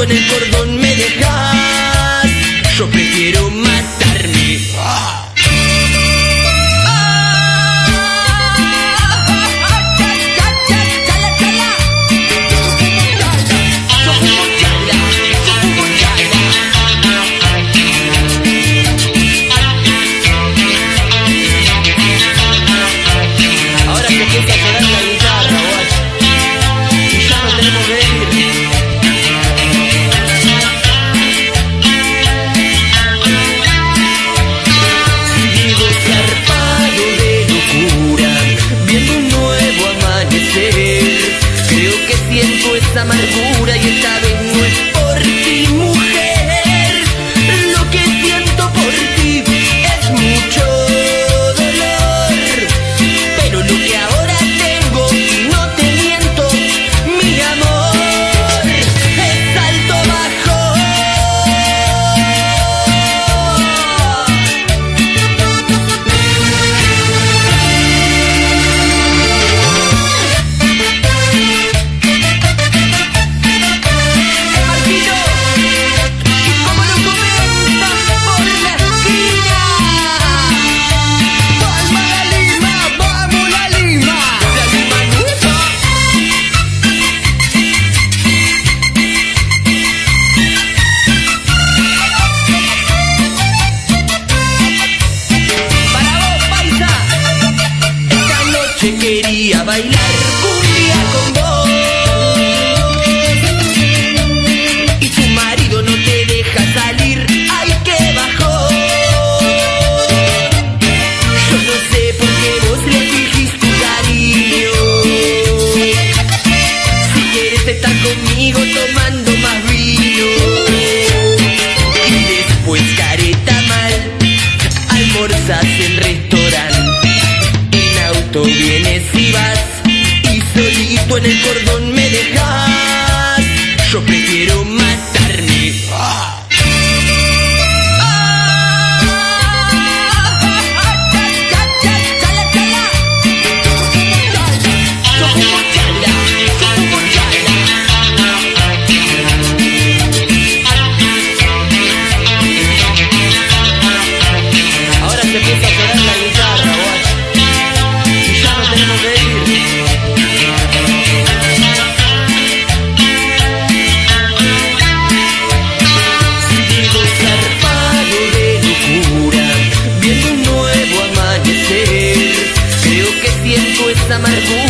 en el cordón me dejas, yo prefiero matarme. Ahora que empieza a sonar la guitarra, guacho, y ya no tenemos que ir. Vivo zarpado de locura, viendo un nuevo amanecer. Creo que siento esa amargura y esta vez no es por ti, mujer. Lo que siento por ti es mucho dolor, pero lo que ahora tengo, y no te miento, mi amor, es alto bajo. Marquito, y como lo comentan por la esquina, ¡palma la Lima! ¡Vamos la Lima! ¡La Lima nueva! Para vos, paisa, esta noche quería bailar cumbia con vos, y tu marido no te deja salir. ¡Ay, qué bajón! Yo no sé por qué vos le fingís tu cariño. Si quieres estar conmigo tomando más vino, y después careta mal, almorzás en restaurante, en auto vienes y vas, y solito en el cordón me dejas, yo prefiero matarme. Ahora se empieza a sonar la guitarra, guacho, y ya no tenemos que ir. Vivo zarpado de locura, viendo un nuevo amanecer. Creo que siento esa amargura